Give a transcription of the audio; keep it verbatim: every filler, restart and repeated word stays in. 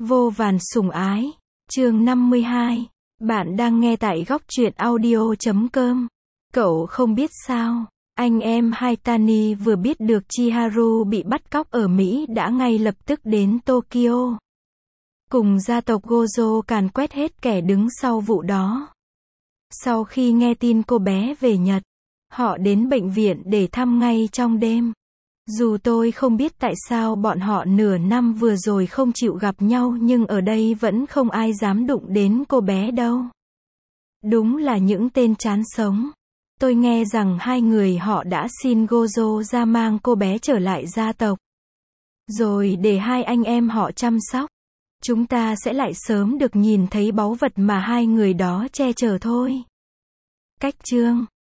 Vô vàn sủng ái. Chương năm mươi hai. Bạn đang nghe tại góc truyện audio chấm com. Cậu không biết sao, anh em Haitani vừa biết được Chiharu bị bắt cóc ở Mỹ đã ngay lập tức đến Tokyo. Cùng gia tộc Gojo càn quét hết kẻ đứng sau vụ đó. Sau khi nghe tin cô bé về Nhật, họ đến bệnh viện để thăm ngay trong đêm. Dù tôi không biết tại sao bọn họ nửa năm vừa rồi không chịu gặp nhau, nhưng ở đây vẫn không ai dám đụng đến cô bé đâu. Đúng là những tên chán sống. Tôi nghe rằng hai người họ đã xin Gojo ra mang cô bé trở lại gia tộc, rồi để hai anh em họ chăm sóc. Chúng ta sẽ lại sớm được nhìn thấy báu vật mà hai người đó che chở thôi. Cách chương